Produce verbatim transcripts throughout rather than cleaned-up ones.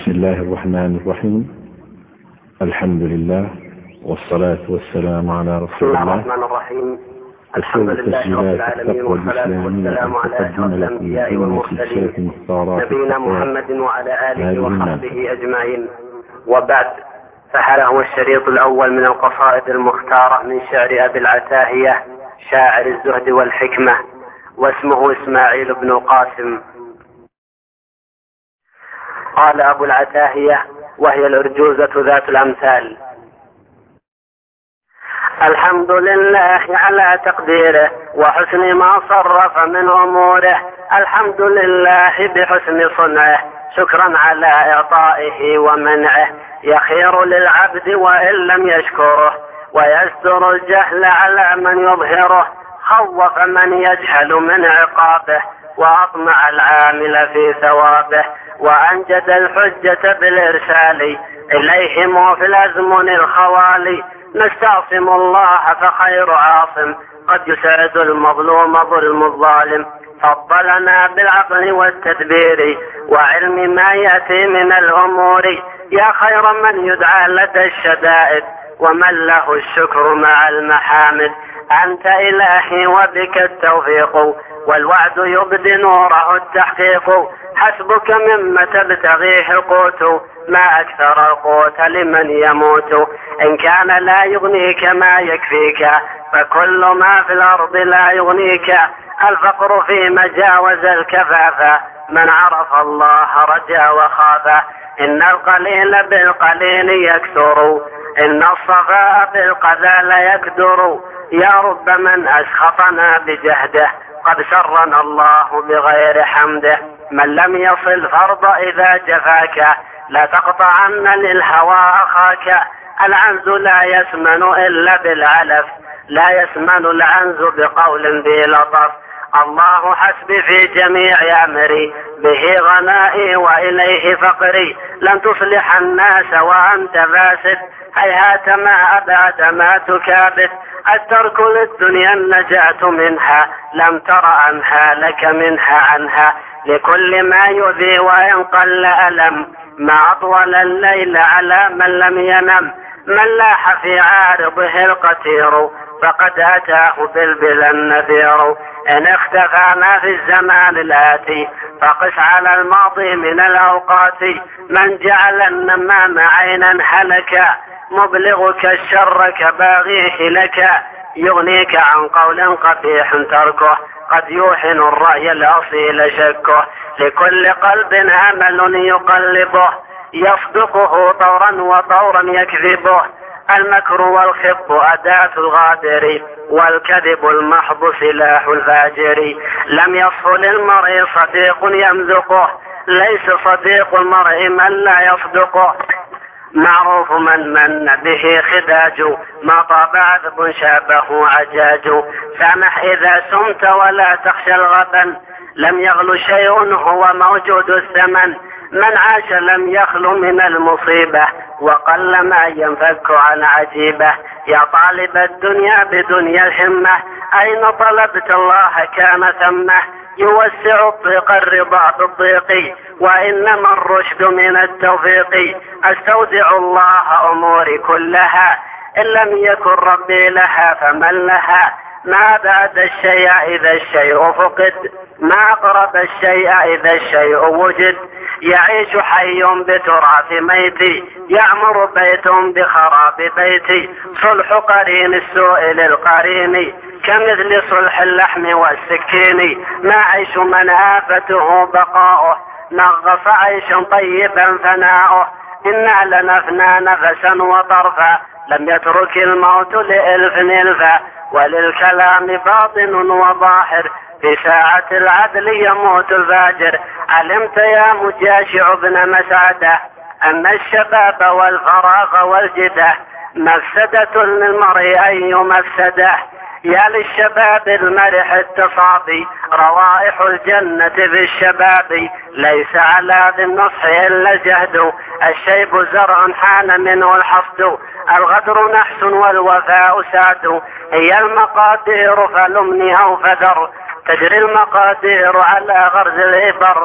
بسم الله الرحمن الرحيم. الحمد لله والصلاة والسلام على رسول الله. بسم الله الرحمن الرحيم. الحمد لله رب العالمين والصلاة والسلام على أشرف الأنبياء والمرسلين نبينا محمد وعلى آله وصحبه أجمعين، وبعد، فهذا هو الشريط الأول من القصائد المختارة من شعر أبي العتاهية شاعر الزهد والحكمة، واسمه إسماعيل بن القاسم. قال أبو العتاهية وهي الأرجوزة ذات الأمثال: الحمد لله على تقديره وحسن ما صرف من أموره، الحمد لله بحسن صنعه شكرا على إعطائه ومنعه، يخير للعبد وإن لم يشكره ويستر الجهل على من يظهره، خوف من يجهل من عقابه وأطمع العامل في ثوابه، وأنجد الحجة بالإرسال إليهم في الأزمن الخوالي، نستعصم الله فخير عاصم قد يسعد المظلوم ظلم الظالم، فضلنا بالعقل والتدبير وعلم ما يأتي من الأمور، يا خير من يدعى لدى الشدائد ومن له الشكر مع المحامد، أنت إلهي وبك التوفيق والوعد يبدي نوره التحقيق، حسبك مما تبتغيه القوت ما أكثر القوت لمن يموت، إن كان لا يغنيك ما يكفيك فكل ما في الأرض لا يغنيك، الفقر في مجاوز الكفاف من عرف الله رجا وخاف، إن القليل بالقليل يكثر إن الصفاء بالقذى لا يكدر، يا رب من أسخطنا بجهده قد سرنا الله بغير حمده، من لم يصل فرض إذا جفاك لا تقطعن للهوى أخاك، العنز لا يسمن إلا بالعلف لا يسمن العنز بقول ذي لطف، الله حسبي في جميع أمري به غنائي وإليه فقري، لن تصلح الناس وأنت فاسد هيهات ما أبعد ما تكابد، الترك للدنيا النجاة منها لم تر عنها لك منها عنها، لكل ما يؤذي وإن قل ألم ما أطول الليل على من لم ينم، من لاح في عارضه القتير فقد أتاه بالبلا النذير، إن اختفى ما في الزمان الآتي فقس على الماضي من الأوقات، من جعل النمام عينا هلكا مبلغك الشر كباغيه لك، يغنيك عن قول قبيح تركه قد يوحن الرأي الأصيل شكه، لكل قلب أمل يقلبه يصدقه طورا وطورا يكذبه، المكر والخب أداة الغادر والكذب المحض سلاح الفاجر، لم يصف للمرء صديق يمزقه ليس صديق المرء من لا يصدقه، معروف من من به خداج ما طاب عذب شابه عجاج، سامح إذا سمت ولا تخشى الغبن لم يغل شيء هو موجود الثمن، من عاش لم يخل من المصيبة وقل ما ينفك عن عجيبة، يا طالب الدنيا بدنيا الهمة أين طلبت الله كان ثمه، يوسع الضيق الرضا بالضيق وإنما الرشد من التوفيق، أستودع الله أموري كلها إن لم يكن ربي لها فمن لها، ما بعد الشيء إذا الشيء فقد ما أقرب الشيء إذا الشيء وجد، يعيش حي بتراث ميتي يعمر بيت بخراب بيتي، صلح قرين السوء للقرين كمثل صلح اللحم والسكين، ما عيش من آفته بقاؤه نغص عيش طيبا فناؤه، إنا لنفنى نفسا وطرفا لم يترك الموت لإلف نلفا، وللكلام باطن وظاهر في ساعة العدل يموت الفاجر، علمت يا مجاشع بن مسعدة أن الشباب والفراغ والجدة مفسدة للمرء أي مفسدة، يا للشباب المرح التصابي روائح الجنة في الشباب، ليس على ذي النصح إلا جهد الشيب زرع حان منه الحصد، الغدر نحس والوفاء ساد، هي المقادير فلمني أو فدر تجري المقادير على غرز الإبر،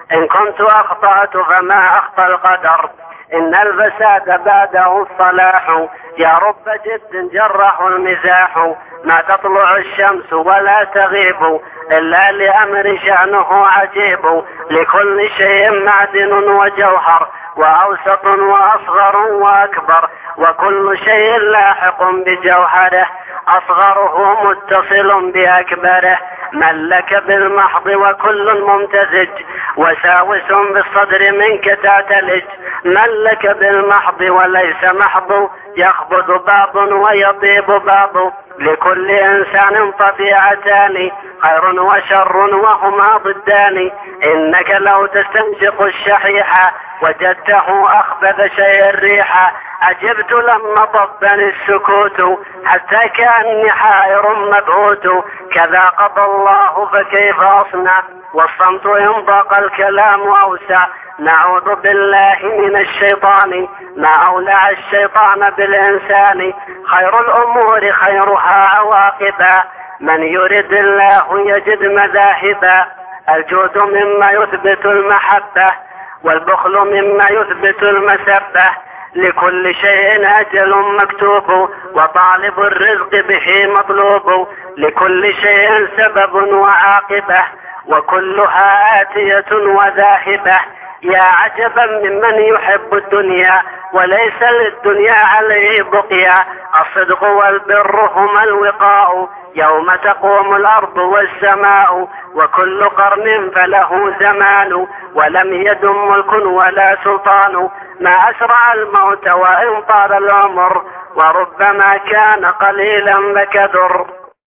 إن كنت أخطأت فما أخطأ القدر، إن الفساد بعده الصلاح، يا رب جد جرح المزاح، ما تطلع الشمس ولا تغيب إلا لأمر شأنه عجيب، لكل شيء معدن وجوهر، وأوسط وأصغر وأكبر، وكل شيء لاحق بجوهره، أصغره متصل بأكبره، ملك بالمحض وكل ممتزج، وساوس بالصدر منك تعتلج، ملك بالمحض وليس محض، يخبط بعض ويطيب بعض، لكل إنسان طبيعتان، خير وشر وهما ضدان، إنك لو تستنشق الشحيح وجدته أخبث شيء الريح، عجبت لما طبني السكوت حتى كأني حائر مبهوت، كذا قضى الله فكيف أصنع، والصمت إن ضاق الكلام أوسع، نعوذ بالله من الشيطان، ما أولع الشيطان بالإنسان، خير الأمور خيرها عواقبا، من يرد الله يجد مذاهبا، الجود مما يثبت المحبة، والبخل مما يثبت المسبة، لكل شيء أجل مكتوب، وطالب الرزق به مطلوب، لكل شيء سبب وعاقبة، وكلها آتية وذاهبة، يا عجبا ممن يحب الدنيا وليس للدنيا عليه بقيا، الصدق والبر هما الوقاء، يوم تقوم الأرض والسماء، وكل قرن فله زمان، ولم يدم ملك ولا سلطان، ما أسرع الموت وإن طال العمر، وربما كان قليلا بكدر،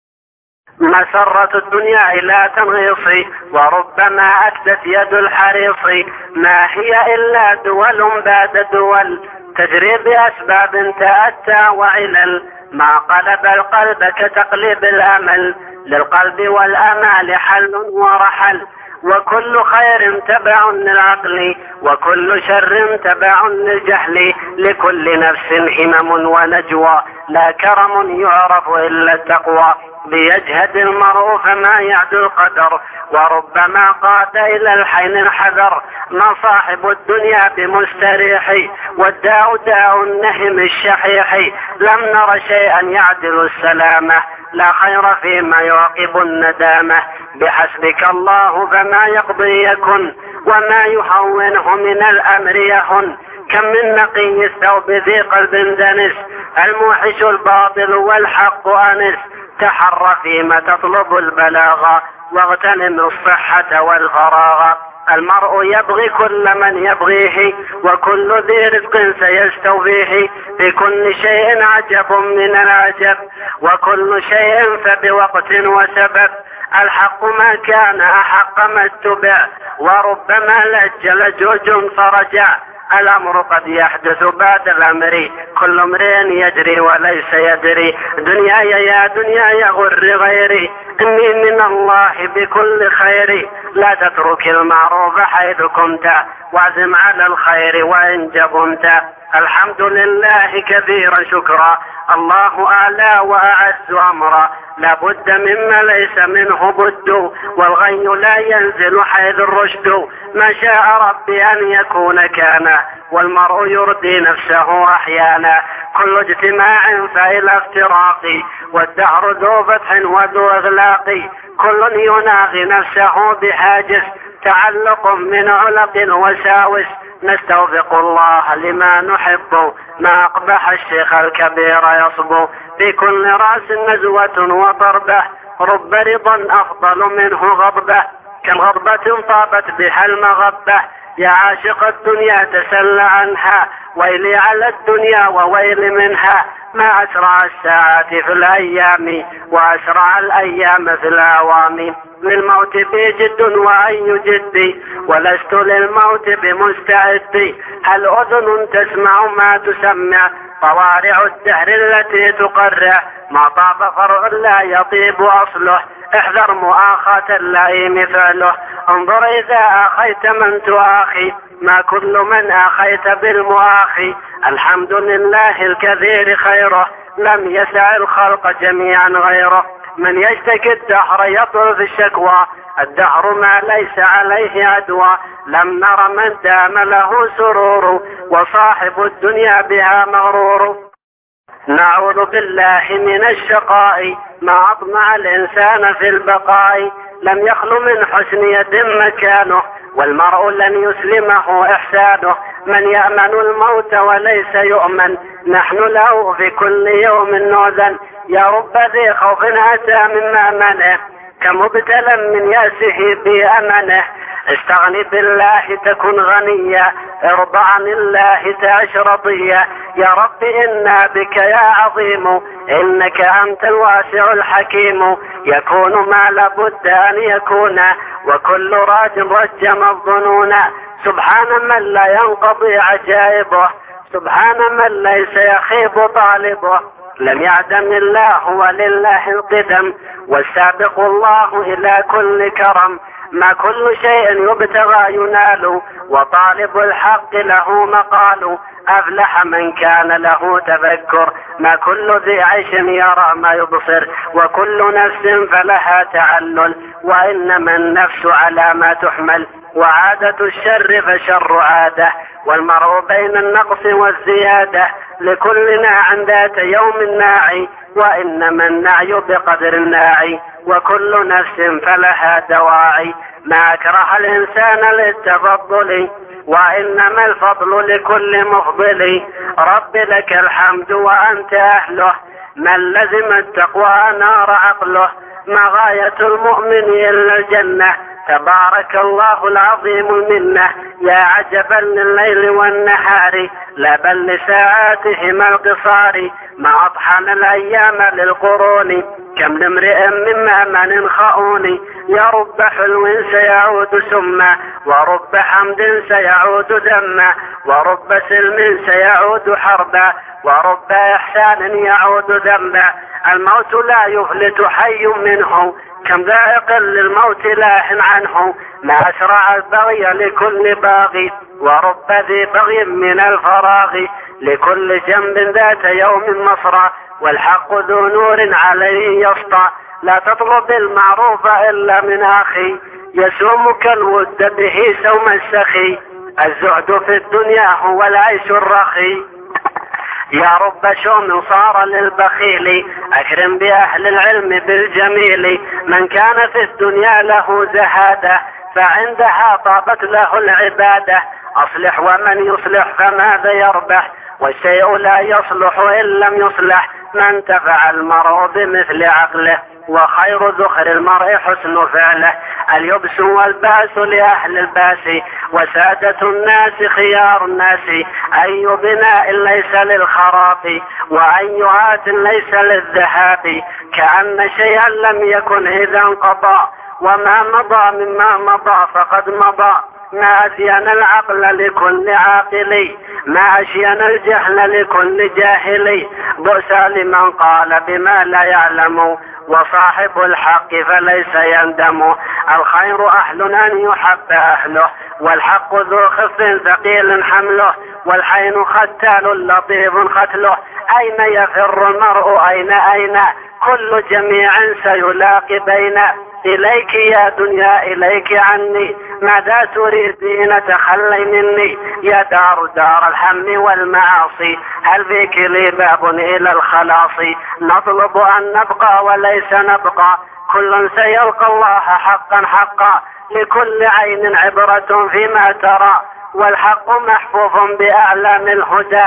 مسرة الدنيا إلى تنغيص، وربما أكدت يد الحريص، ما هي إلا دول بعد دول، تجري بأسباب تأتى وعلل، ما قلب القلب كتقليب الأمل، للقلب والأمال حل ورحل، وكل خير تبع للعقل، وكل شر تبع للجهل، لكل نفس همم ونجوى، لا كرم يعرف إلا التقوى، ليجهد المرء فما يعدو القدر، وربما قاد إلى الحين الحذر، ما صاحب الدنيا بمستريح، والداء داء النهم الشحيح، لم نر شيئا يعدل السلامة، لا خير فيما يعقب الندامة، بحسبك الله فما يقضي يكن، وما يهونه من الأمر يهن، كم من نقي الثوب ذي قلب دنس، الموحش الباطل والحق أنس، تحر فيما تطلب البلاغ، واغتنم الصحة والفراغ، المرء يبغي كل من يبغيه، وكل ذي رزق سيستوفيه، في كل شيء عجب من العجب، وكل شيء فبوقت وسبب، الحق ما كان أحق ما اتبع، وربما لج لجوج فرجع، الأمر قد يحدث بعد الأمر، كل امرئ يجري وليس يدري، دنياي يا دنياي غر غيري، إني من الله بكل خير، لا تترك المعروف حيث كنت، واعزم على الخير وإن جبنت، الحمد لله كثيرا شكرا، الله أعلى وأعز أمرا، لا بد مما ليس منه بد، والغي لا ينزل حيث الرشد، ما شاء ربي أن يكون كان، والمرء يرضي نفسه أحيانا، كل اجتماع فإلى افتراق، والدهر ذو فتح وذو إغلاق، كل يناغي نفسه بحاجز، تعلق من علق وساوس، نستوفق الله لما نحب، ما أقبح الشيخ الكبير يصبو، في كل رأس نزوة وضربة، رب رضا أفضل منه غضبة، كالغضبة طابت بها المغبة، يا عاشق الدنيا تسل عنها، ويلي على الدنيا وويل منها، ما أسرع الساعات في الأيام، وأسرع الأيام في الأعوام، للموت في جد وأي جد، ولست للموت بمستعد، هل أذن تسمع ما تسمع، طوارع الدهر التي تقرع، ما طاب فرع لا يطيب أصله، احذر مؤاخاة اللئيم فعله، انظر إذا أخيت من تؤاخي، ما كل من أخيت بالمؤاخي، الحمد لله الكثير خيره، لم يسع الخلق جميعا غيره، من يشتكي الدهر يطلب الشكوى، الدهر ما ليس عليه عدوى، لم نر من دام له سرور، وصاحب الدنيا بها مغرور. نعوذ بالله من الشقاء ما أطمع الإنسان في البقاء، لم يخل من حسن يد مكانه، والمرء لن يسلمه إحسانه. من يأمن الموت وليس يؤمن، نحن له في كل يوم نؤذن. يا رب ذي خوف أتى من مأمنه، كمبتلى من يأسه بأمنه. استغني بالله تكن غنيا، ارضى عن الله تعش رضيا. يا رب إنا بك يا عظيم، إنك أنت الواسع الحكيم. يكون ما لابد أن يكون، وكل راج رجم الظنون. سبحان من لا ينقضي عجائبه، سبحان من ليس يخيب طالبه. لم يعدم الله ولله القدم، والسابق الله إلى كل كرم. ما كل شيء يبتغى ينال، وطالب الحق له مقال. أفلح من كان له تذكر، ما كل ذي عيش يرى ما يبصر. وكل نفس فلها تعلل، وإنما النفس على ما تحمل. وعادة الشر فشر عادة، والمرء بين النقص والزيادة. لكلنا عن ذات يوم ناعي، وإنما النعي بقدر الناعي. وكل نفس فلها دواعي، ما أكره الإنسان للتفضل، وإنما الفضل لكل مفضل. رب لك الحمد وأنت أهله، من لزم التقوى نار عقله. ما غاية المؤمن إلا الجنة، تبارك الله العظيم المنة. يا عجبا لليل والنهار، لا بل لساعاتهما القصار. ما أطحن الأيام للقرون، كم لامرئ من مأمن خاؤون. يا رب حلو سيعود سما، ورب حمد سيعود ذما، ورب سلم سيعود حربا، ورب إحسان يعود ذنبا. الموت لا يفلت حي منه، كم ذائق للموت لاه عنه. ما أسرع البغي لكل باغي، ورب ذي بغي من الفراغ. لكل جنب ذات يوم مصرى، والحق ذو نور عليه يسطى. لا تطلب المعروف إلا من أخي، يسومك الود به سوم السخي. الزهد في الدنيا هو العيش الرخي. يا رب شوم صار للبخيل، أكرم بأهل العلم بالجميل. من كان في الدنيا له زهادة، فعندها طابت له العبادة. أصلح ومن يصلح فماذا يربح، والشيء لا يصلح إن لم يصلح. من تفع المرء بمثل عقله، وخير ذخر المرء حسن فعله. اليبس والباس لأهل الباس، وسادة الناس خيار الناس. أي بناء ليس للخراب، وأي هات ليس للذهاب. كأن شيئا لم يكن إذا انقضى، وما مضى مما مضى فقد مضى. ما أزين العقل لكل عاقل، ما أشين الجهل لكل جاهل. بؤس لمن قال بما لا يعلم، وصاحب الحق فليس يندم. الخير أهل أن يحب أهله، والحق ذو خف ثقيل حمله. والحين ختال لطيف ختله، أين يفر المرء أين أين. كل جميع سيلاقي بين. إليك يا دنيا إليك عني، ماذا تريدين تخلي مني. يا دار دار الهم والمعاصي، هل فيك لي باب إلى الخلاص. نطلب أن نبقى وليس نبقى، كل سيلقى الله حقا حقا. لكل عين عبرة فيما ترى، والحق محفوظ بأعلام الهدى.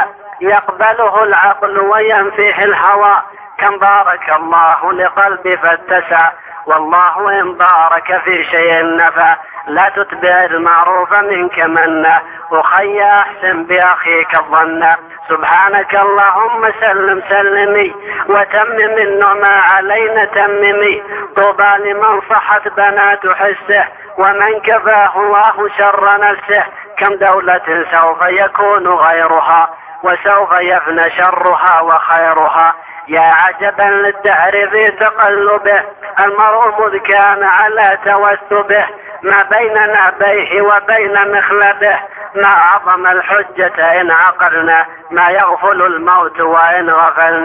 يقبله العقل وينفيه الهوى، كم بارك الله لقلبي فاتسع. والله إن بارك في شيء نفع، لا تتبع المعروف منك منا. أخي أحسن بأخيك الظن، سبحانك اللهم سلم سلمي. وتمم النعمى علينا تممي. طوبى لمن صحت بنات حسه، ومن كفاه الله شر نفسه. كم دولة سوف يكون غيرها، وسوف يفنى شرها وخيرها. يا عجبا للدهر في تقلبه، المرء مذ كان على توسبه. ما بين نابيه وبين مخلبه، ما أعظم الحجة إن عقلنا. ما يغفل الموت وإن غفلنا.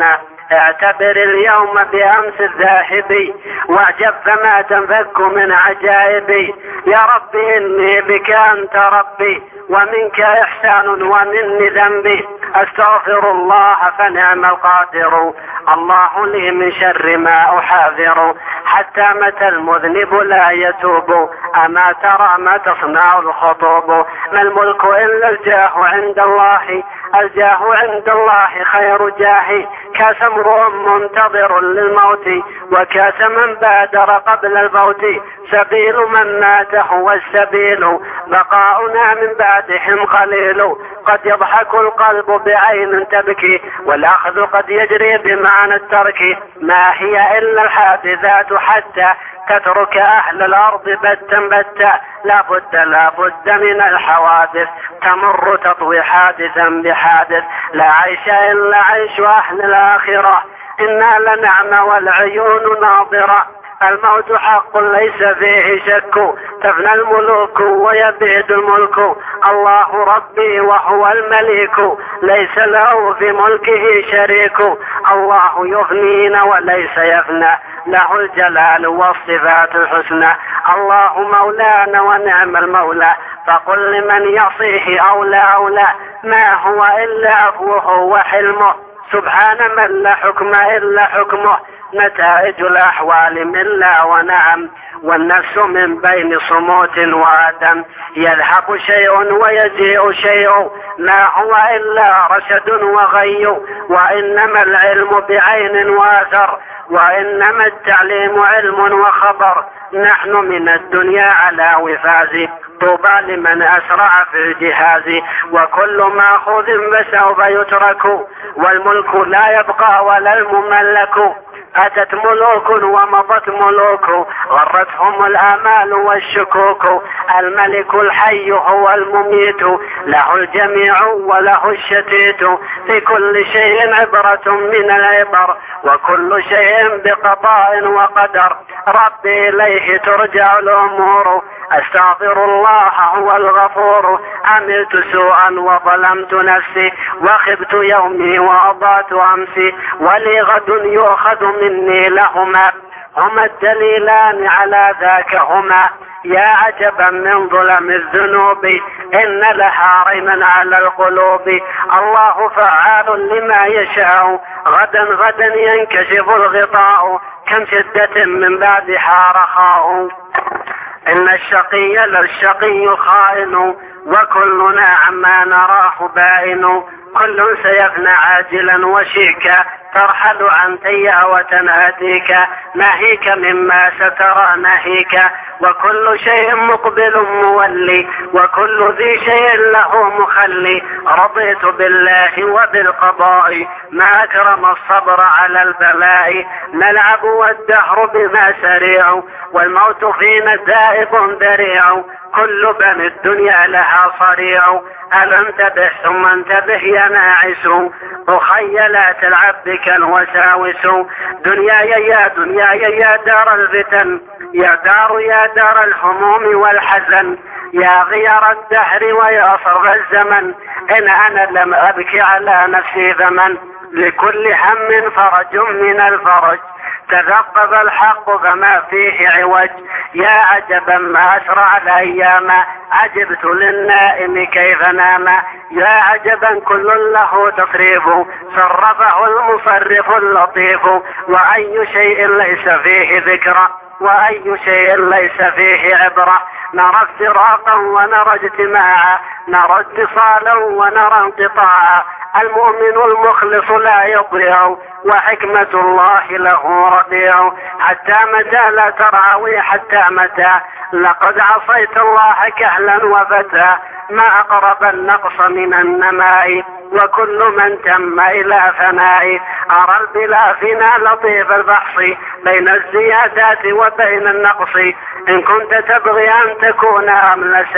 اعتبر اليوم بأمس الذاهب واعجب فما تنفك من عجائبي. يا رب إني بك أنت ربي ومنك إحسان ومني ذنبي. أستغفر الله فنعم القادر، الله لي من شر ما أحاذر. حتى متى المذنب لا يتوب، أما ترى ما تصنع الخطوب. ما الملك إلا الجاه عند الله، الجاه عند الله خير جاه. كاس امرؤ منتظر للموت، وكاس من بادر قبل الموت. سبيل من مات هو السبيل، بقاؤنا من بعدهم قليل. قد يضحك القلب بعين تبكي، والأخذ قد يجري بمعنى الترك. ما هي إلا الحادثات حتى تترك أهل الأرض بتا بتا. لا بد لا بد من الحوادث، تمر تطوي حادثا بحادث. لا عيش إلا عيش أهل الآخرة، إنا لنعم والعيون ناظرة. الموت حق ليس فيه شك، تفنى الملوك ويبيد الملك. الله ربي وهو الملك، ليس له في ملكه شريك. الله يفنينا وليس يفنى، له الجلال والصفات الحسنى. الله مولانا ونعم المولى، فقل لمن يعصيه أولى أولى. ما هو إلا عفوه وحلمه، سبحان من لا حكم إلا حكمه. نتائج الأحوال من لا ونعم، والنفس من بين صموت وآدم. يذهب شيء ويجيء شيء، ما هو إلا رشد وغي. وإنما العلم بعين وآثر، وإنما التعليم علم وخبر. نحن من الدنيا على وفاز، طوبى لمن أسرع في الجهاز. وكل ماخوذ فسوف يترك، والملك لا يبقى ولا المملك. أتت ملوك ومضت ملوك، غرتهم الآمال والشكوك. الملك الحي هو المميت، له الجميع وله الشتيت. في كل شيء عبرة من العبر، وكل شيء بقضاء وقدر. ربي إليه ترجع الأمور، أستغفر الله هو الغفور. عملت سوءا وظلمت نفسي، وخبت يومي وأضعت أمسي. ولي غد يؤخذ مني لهما، هما الدليلان على ذاك هما. يا عجبا من ظلم الذنوب، إن لها ريما على القلوب. الله فعال لما يشاء، غدا غدا ينكشف الغطاء. كم شدة من بعدها رخاء، إن الشقي للشقي خائن. وكلنا عما نراه بائن، كل سيفنى عاجلا وشيكا. ترحل عن تيا وتناديك، ناهيك مما سترى ناهيك. وكل شيء مقبل مولي، وكل ذي شيء له مخلي. رضيت بالله وبالقضاء، ما أكرم الصبر على البلاء. نلعب والدهر بما سريع، والموت فينا دائب ذريع. كل بني الدنيا لها صريع، ألا انتبه ثم انتبه يا ناعس. أخي لا تلعب بك الوساوس. دنياي يا دنياي يا دار الفتن، يا دار يا دار الهموم والحزن. يا غير الدهر ويا صرف الزمن، إن أنا لم أبكي على نفسي ثمن. لكل هم فرج من الفرج، تذقب الحق فما فيه عوج. يا عجبا ما أسرع الأيام، عجبت للنائم كيف نام. يا عجبا كل له تصريف، صرفه المصرف اللطيف. وأي شيء ليس فيه ذكرى، وأي شيء ليس فيه عبرة. نرى افتراقا ونرى اجتماعا، نرى اتصالا ونرى انقطاعا. المؤمن المخلص لا يضيع، وحكمة الله له رضيع. حتى متى لا تراوي، حتى متى لقد عصيت الله كهلا وفتى. ما أقرب النقص من النماء، وكل من تم إلى فناء. أرى البلا فينا لطيف البحث، بين الزيادات وبين النقص. إن كنت تبغي أن تكون أملسا،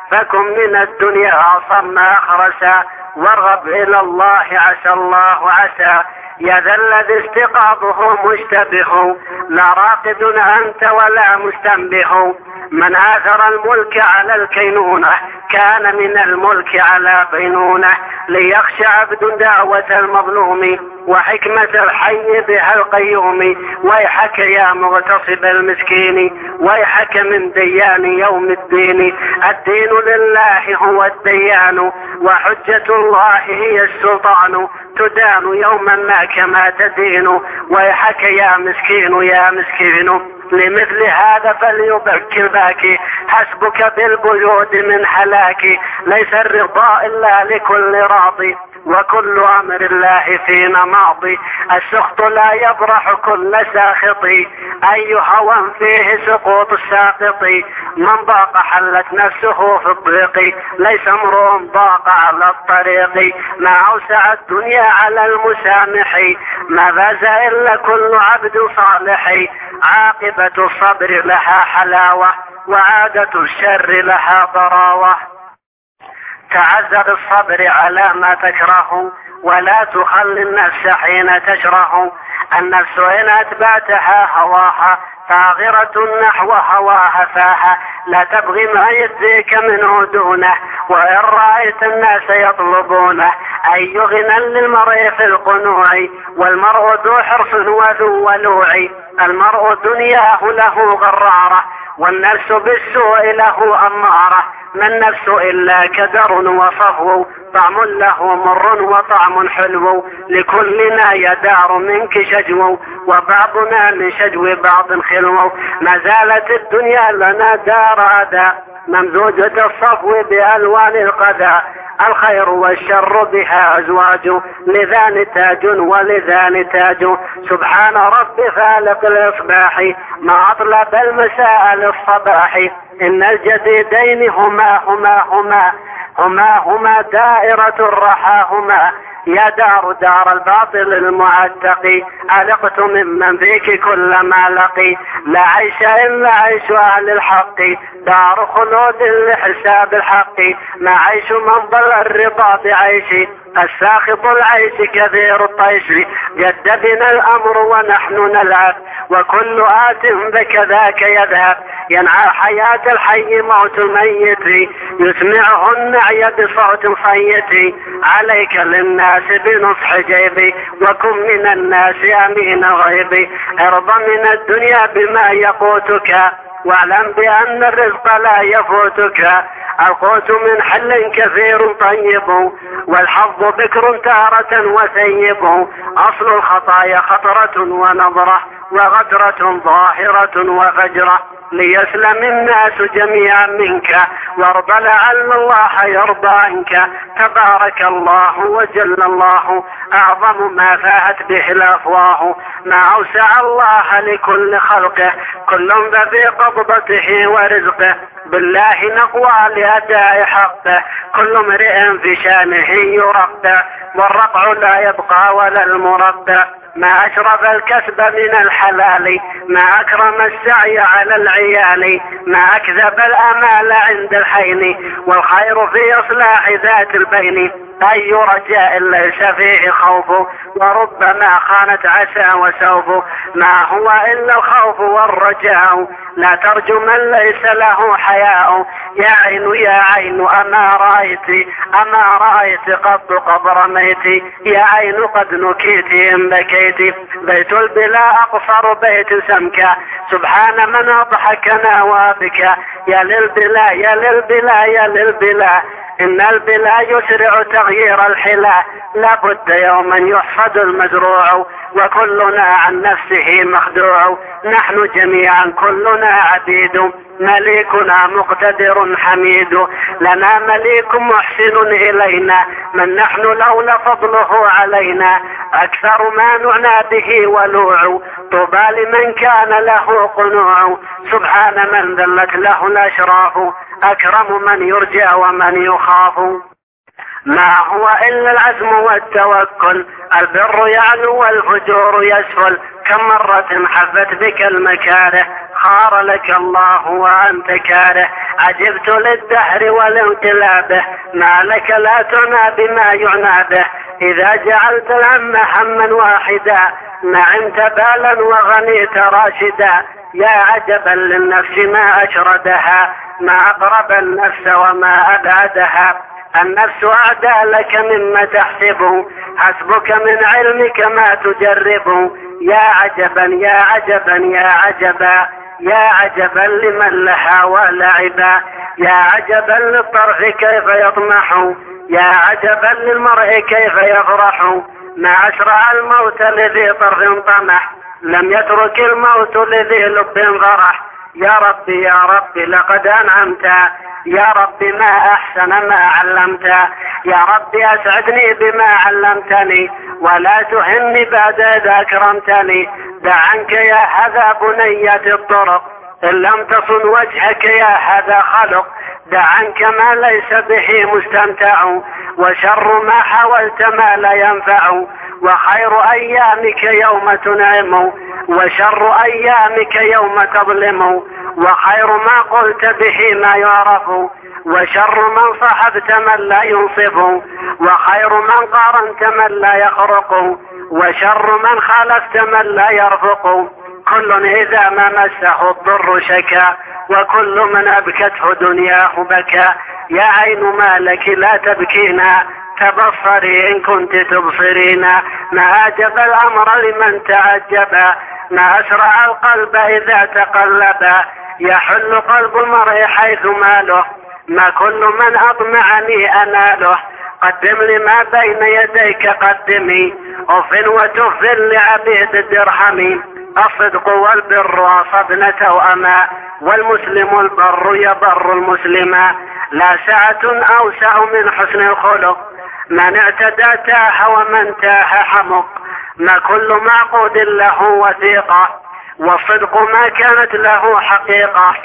فكن من الدنيا صم أخرسا وارغب إلى الله عسى الله عسى. يا ذا الذي استيقاظه مشتبه لا راقد أنت ولا مستنبه. من آثر الملك على الكينونة كان من الملك على بينونة. ليخشى عبد دعوة المظلوم وحكمة الحي بها القيوم. ويحك يا مغتصب المسكين ويحك من ديان يوم الدين. الدين لله هو الديان وحجة الله هي السلطان. تدان يوما ما كما تدين. ويحك يا مسكين يا مسكين لمثل هذا فليبكي الباكي. حسبك بالبيود من هلاك. ليس الرضا إلا لكل راضي وكل أمر الله فينا ماضي. السخط لا يبرح كل ساخط أي هوى فيه سقوط الساقط. من ضاق حلت نفسه في الضيق ليس امرؤ ضاق على الطريق. ما أوسع الدنيا على المسامح ما فاز إلا كل عبد صالح. عاقبة الصبر لها حلاوة وعادة الشر لها ضراوة. تعذر الصبر على ما تكره ولا تخل النفس حين تشره. النفس إن أتبعتها هواها طاغرة نحو هواها فاها. لا تبغي ما يجزيك منه دونه وإن رأيت الناس يطلبونه. أي غنى للمرء في القنوع والمرء ذو حرص وذو ولوع. المرء دنياه له غرارة والنفس بالسوء له أمارة. ما النفس إلا كدر وصفو طعم له مر وطعم حلو. لكلنا يدار منك شجو وبعضنا من شجو بعض خلو. ما زالت الدنيا لنا دار أدى ممزوجة الصفو بألوان القدى. الخير والشر بها أزواج لذا نتاج ولذا نتاج. سبحان رب فالق الإصباح ما أطلب المساء للصباح. إن الجديدين هما هما هما هما هما دائرة رحاهما. يا دار دار الباطل المعتقي ألقت ممن فيك كل ما لقي. لا عيش إلا عيش أهل الحق دار خلود لحساب الحق. ما عيش من ضل الرضا بعيش الساخط العيش كثير الطيش. جد بنا الأمر ونحن نلعب وكل آت بكذاك يذهب. ينعى حياة الحي موت الميت يسمعه النعي بصوت صيت. عليك للناس بنصح جيبي وكن من الناس أمين غيبي. ارضى من الدنيا بما يقوتك واعلم بأن الرزق لا يفوتك. القوت من حل كثير طيب والحظ بكر تارة وثيب. أصل الخطايا خطرة ونظرة وغدرة ظاهرة وفجرة. ليسلم الناس جميعا منك وارض لعل الله يرضى عنك. تبارك الله وجل الله أعظم ما فاهت به الأفواه. ما أوسع الله لكل خلقه كل ذي قبضته ورزقه. بالله نقوى لأداء حقه كل امرئ في شانه يرقى. والرقع لا يبقى ولا المرقى. ما أشرف الكسب من الحلال ما أكرم السعي على العيال. ما أكذب الأمال عند الحين والخير في إصلاح ذات البين. أي رجاء ليس فيه خوف وربما خانت عسى وسوف. ما هو إلا الخوف والرجاء لا ترجو من ليس له حياء. يا عين يا عين أما رأيت أما رأيت قد قد رميت. يا عين قد نكيت إن بكيت. بيت البلا أقصر بيت سمكا سبحان من أضحكنا وابكى. يا للبلا يا للبلا يا للبلا إن البلا يسرع تغيير الحلا. لابد يوما يحصد المزروع وكلنا عن نفسه مخدوع. نحن جميعا كلنا عبيد مليكنا مقتدر حميد. لنا مليك محسن إلينا من نحن لولا فضله علينا. أكثر ما نعنى به ولوع طوبى لمن كان له قنوع. سبحان من ذلت له الأشراف أكرم من يرجى ومن يخاف. ما هو إلا العزم والتوكل. البر يعلو والفجور يسفل. كم مرة حفت بك المكاره خار لك الله وأنت كاره. عجبت للدهر والانقلابه ما لك لا تعنى بما يعنى به. إذا جعلت الهم هما واحدا نعمت بالا وغنيت راشدا. يا عجبا للنفس ما أشردها ما أقرب النفس وما أبعدها. النفس أعدى لك مما تحسب حسبك من علمك ما تجرب. يا عجبا يا عجبا يا عجبا يا عجبا لمن لها ولعبا. يا عجبا للطرف كيف يطمح يا عجبا للمرء كيف يفرح. ما أسرع الموت لذي طرف طمح لم يترك الموت لذي لب فرح. يا ربي يا ربي لقد أنعمت يا ربي ما أحسن ما علمت. يا ربي أسعدني بما علمتني ولا تهني بعد إذا أكرمتني. دع عنك يا هذا بنية الطرق إن لم تصن وجهك يا هذا خلق. دع عنك ما ليس به مستمتع وشر ما حاولت ما لا ينفع. وخير أيامك يوم تنعم وشر أيامك يوم تظلم. وخير ما قلت به ما يعرف وشر من صحبت من لا ينصف. وخير من قارنت من لا يخرق وشر من خالفت من لا يرفق. كل إذا ما مسه الضر شكا وكل من أبكته دنياه بكى. يا عين ما لك لا تبكينا تبصري إن كنت تبصرين. ما أعجب الأمر لمن تعجب ما أسرع القلب إذا تقلب. يحل قلب المرء حيث ماله ما كل من أطمعني أناله. قدم لما بين يديك قدمي أف وتف لعبيد الدرهم. الصدق والبر أصبن توأما والمسلم البر يبر المسلما. لا سعة أوسع من حسن الخلق من اعتدى تاه ومن تاه حمق. ما كل معقود له وثيقة والصدق ما كانت له حقيقة.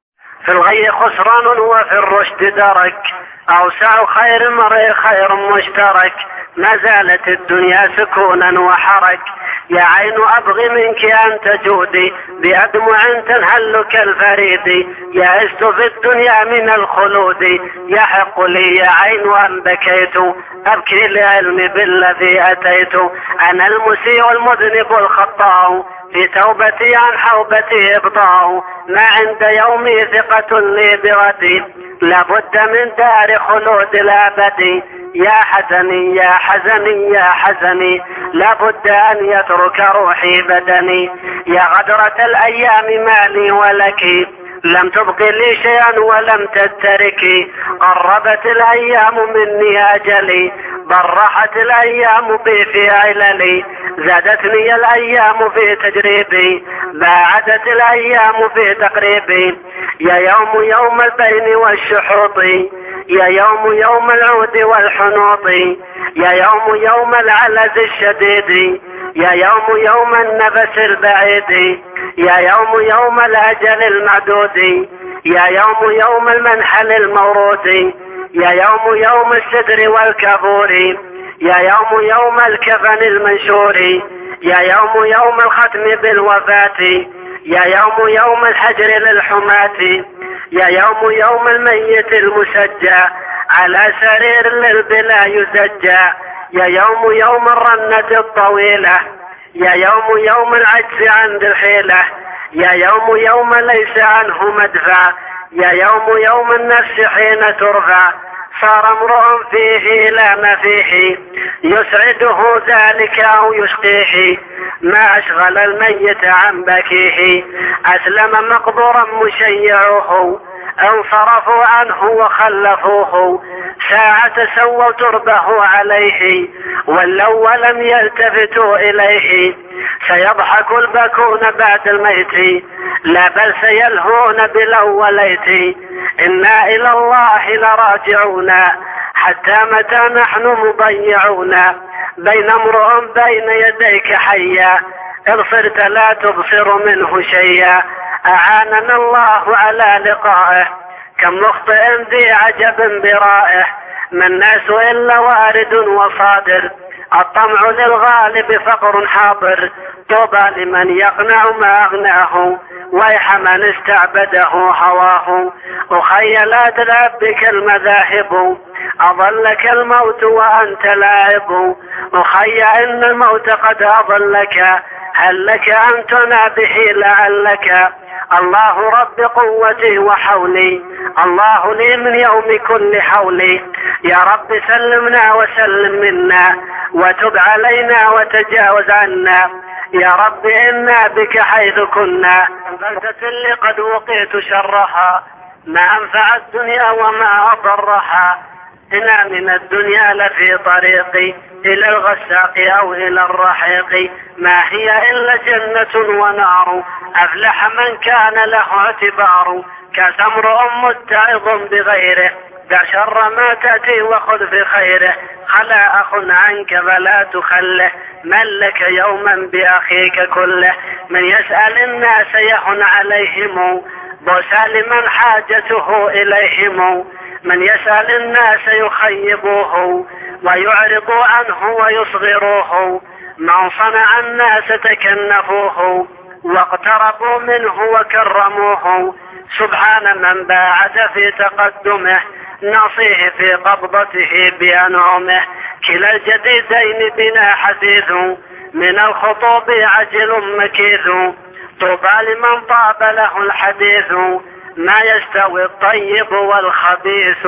في الغي خسران وفي الرشد درك أوسع خير المرء خير مشترك. ما زالت الدنيا سكونا وحرك. يا عين أبغي منك أن تجودي بأدمع تنهل كالفريد. يئست في الدنيا من الخلود يحق لي يا عين أن بكيت أبكي لعلم بالذي أتيت. أنا المسيء المذنب الخطاء في توبتي عن حوبتي إبطاء. ما عند يومي ثقة لي بغدي لابد من دار خلود الأبد. يا حزني يا حزني يا حزني لابد أن يترك روحي بدني. يا غدرة الأيام مالي ولك لم تبق لي شيئا ولم تتركي. قربت الأيام مني أجلي برحت الأيام بي في عللي. زادتني الأيام في تجريبي باعدت الأيام في تقريبي. يا يوم يوم البين والشحوط يا يوم يوم العود والحنوط. يا يوم يوم العلز الشديد يا يوم يوم النفس البعيد. يا يوم يوم الأجل المعدود يا يوم يوم المنحل المورود. يا يوم يوم السدر والكفور يا يوم يوم الكفن المنشور. يا يوم يوم الختم بالوفاة يا يوم يوم الحجر للحماة. يا يوم يوم الميت المسجى على سرير للبلا يزجى. يا يوم يوم الرنة الطويلة يا يوم يوم العجز عند الحيلة. يا يوم يوم ليس عنه مدفع يا يوم يوم النفس حين ترفع. صار امرؤ فيه إلى ما فيه يسعده ذلك أو يشقيه. ما أشغل الميت عن بكيه أسلم مقبورا مشيعه انصرفوا عنه وخلفوه. ساعة سووا تربه عليه ولوا ولم يلتفتوا إليه. سيضحك البكون بعد الميت لا بل سيلهون بالأوليت. إنا إلى الله لراجعون حتى متى نحن مضيعون. بين امرؤ بين يديك حيا إن صرت لا تبصر منه شيئا. أعاننا الله على لقائه كم مخطئ ذي عجب برائه. ما الناس إلا وارد وصادر، الطمع للغالب فقر حاضر، طوبى لمن يقنع ما أغناه، ويح من استعبده هواه. أخي لا تلعب بك المذاهب، أضلك الموت وأنت لاعب، أخي إن الموت قد أضلك، هل لك أن تنى به لعلك. الله رب قوتي وحولي، الله لي من يوم كل حولي، يا رب سلمنا وسلم منا، وتب علينا وتجاوز عنا، يا رب إنا بك حيث كنا، بلدة اللي قد وقيت شرها، ما أنفع الدنيا وما أضرها، إنا من الدنيا لفي طريقي إلى الغساق أو إلى الرحيق، ما هي إلا جنة ونار، أفلح من كان له اعتبار، كسمر متعظ بغيره، دع شر ما تأتي وخذ بخيره، خلا أخ عنك فلا تخله، من لك يوما بأخيك كله، من يسأل الناس يهن عليهم، بوسى لمن حاجته إليهم، من يسأل الناس يخيبوه، ويعرضوا عنه ويصغروه، من صنع الناس تكنفوه، واقتربوا منه وكرموه، سبحان من باعد في تقدمه، نصيه في قبضته بأنعمه، كلا الجديدين بنا حديث، من الخطوب عجل مكيث، طوبى لمن طاب له الحديث، ما يستوي الطيب والخبيث.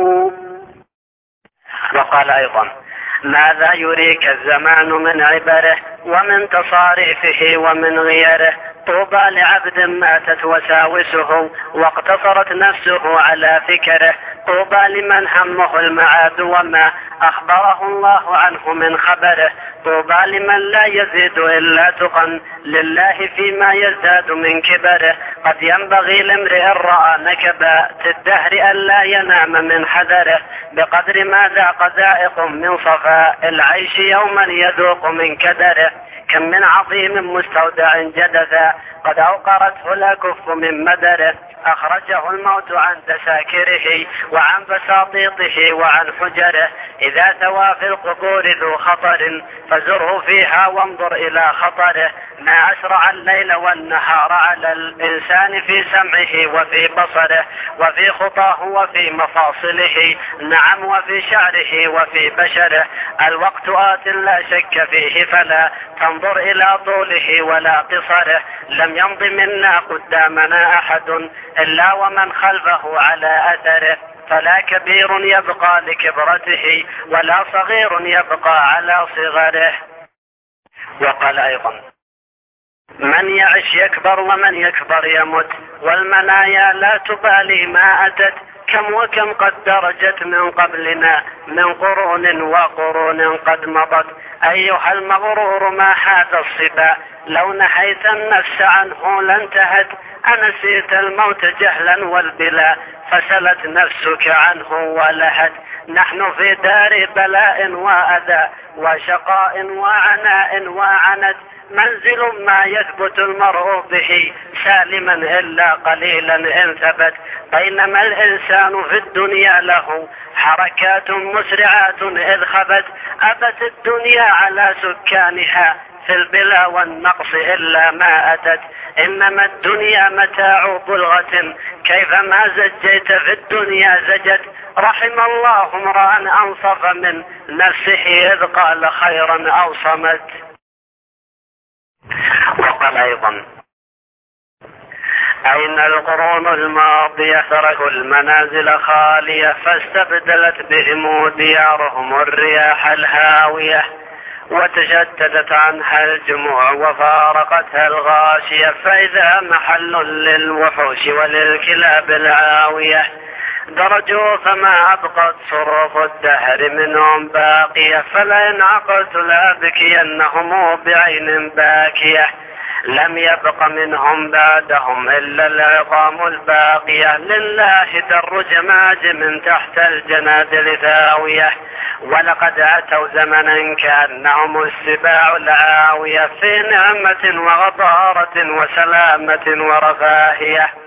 وقال أيضا ماذا يريك الزمان من عبره، ومن تصاريفه ومن غيره، طوبى لعبد ماتت وساوسه، واقتصرت نفسه على فكره، طوبى لمن همه المعاد وما أخبره الله عنه من خبره، طوبى لمن لا يزيد إلا تقا لله فيما يزداد من كبره، قد ينبغي لامرئ رأى نكبا في الدهر ألا ينام من حذره، بقدر ما ذاق ذائق من صفاء العيش يوما يذوق من كدره، كم من عظيم مستودع جدثا قد أوقرته الأكف من مدره، أخرجه الموت عن تساكره وعن بساطيطه وعن حجره، إذا ثوى في القبور ذو خطر فزره فيها وانظر إلى خطره، ما أسرع الليل والنهار على الإنسان في سمعه وفي بصره، وفي خطاه وفي مفاصله، نعم وفي شعره وفي بشره، الوقت آت لا شك فيه فلا تنظر إلى طوله ولا قصره، لم يمض منا قدامنا أحد إلا ومن خلفه على أثره، فلا كبير يبقى لكبرته ولا صغير يبقى على صغره. وقال أيضا من يعش يكبر ومن يكبر يمت، والمنايا لا تبالي ما أتت، كم وكم قد درجت من قبلنا من قرون وقرون قد مضت، أيها المغرور ما هذا الصبا، لو نهيت النفس عنه لانتهت، أنسيت الموت جهلا والبلا، فسلت نفسك عنه ولهت، نحن في دار بلاء وأذى وشقاء وعناء وعنت، منزل ما يثبت المرء به سالما إلا قليلا إن ثبت، بينما الإنسان في الدنيا له حركات مسرعات إذ خبت، أبت الدنيا على سكانها في البلا والنقص إلا ما أتت، إنما الدنيا متاع بلغة كيفما زجيت في الدنيا زجت، رحم الله امرأ أنصف من نفسه إذ قال خيرا أو صمت. وقال أيضا أين القرون الماضية تركوا المنازل خالية، فاستبدلت بهم ديارهم الرياح الهاوية، وتشتتت عنها الجموع وفارقتها الغاشية، فإذا محل للوحوش وللكلاب العاوية، درجوا فما أبقت صروف الدهر منهم باقية، فلئن عقلت لأبكينهم بعين باكية، لم يبق منهم بعدهم إلا العظام الباقية، لله در جماج من تحت الجنادل ثاوية، ولقد أتوا زمنا كأنهم السباع العاوية، في نعمة وغضارة وسلامة ورفاهية،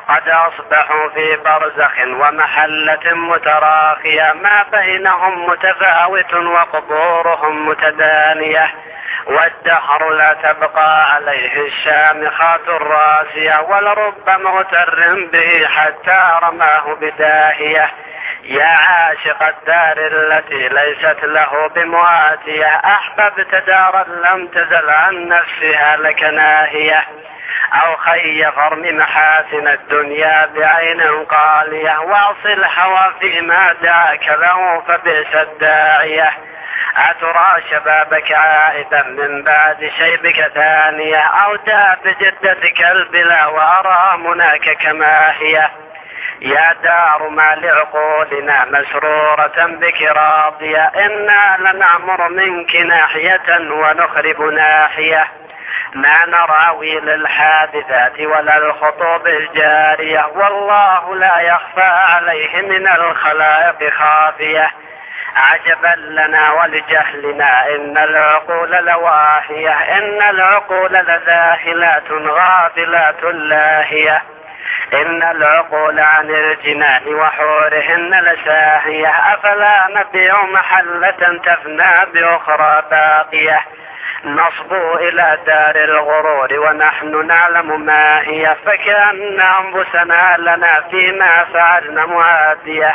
قد أصبحوا في برزخ ومحلة متراخية ما بينهم متفاوت وقبورهم متدانية، والدهر لا تبقى عليه الشامخات الراسية، ولرب مغتر به حتى رماه بداهية. يا عاشق الدار التي ليست له بمواتية، أحببت دارا لم تزل عن نفسها لك ناهية، أو خي فرم محاسن الدنيا بعين قالية، واعص الهوى فيما دعاك له فبئس الداعية. أترى شبابك عائدا من بعد شيبك ثانية، أو داب جدتك البلا وأرى مناك كما هي. يا دار ما لعقولنا مسرورة بك راضية، إنا لنعمر منك ناحية ونخرب ناحية، ما نرى ويل الحادثات ولا الخطوب الجارية، والله لا يخفى عليه من الخلائق خافية. عجبا لنا ولجهلنا إن العقول لواهية، إن العقول لذاهلات غافلات لاهية، إن العقول عن الجنان وحورهن لساهية، أفلا نبيع محلة تفنى بأخرى باقية، نصبو إلى دار الغرور ونحن نعلم ما هي، فكأن أنفسنا لنا فيما فعلنا معادية.